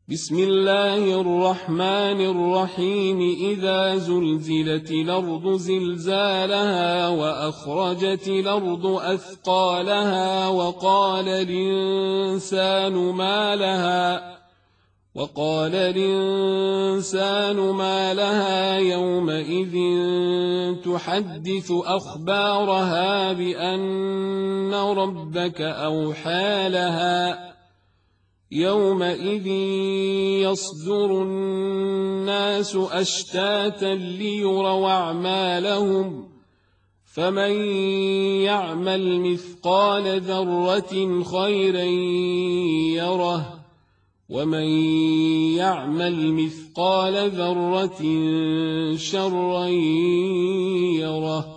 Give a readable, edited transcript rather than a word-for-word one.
بسم الله الرحمن الرحيم إذا زلزلت الأرض زلزالها وأخرجت الأرض أثقالها وقال الإنسان ما لها يومئذ تحدث أخبارها بأن ربك أوحى لها يومئذ يصدر الناس أشتاتا ليروا أعمالهم فمن يعمل مثقال ذرة خيرا يره ومن يعمل مثقال ذرة شرا يره.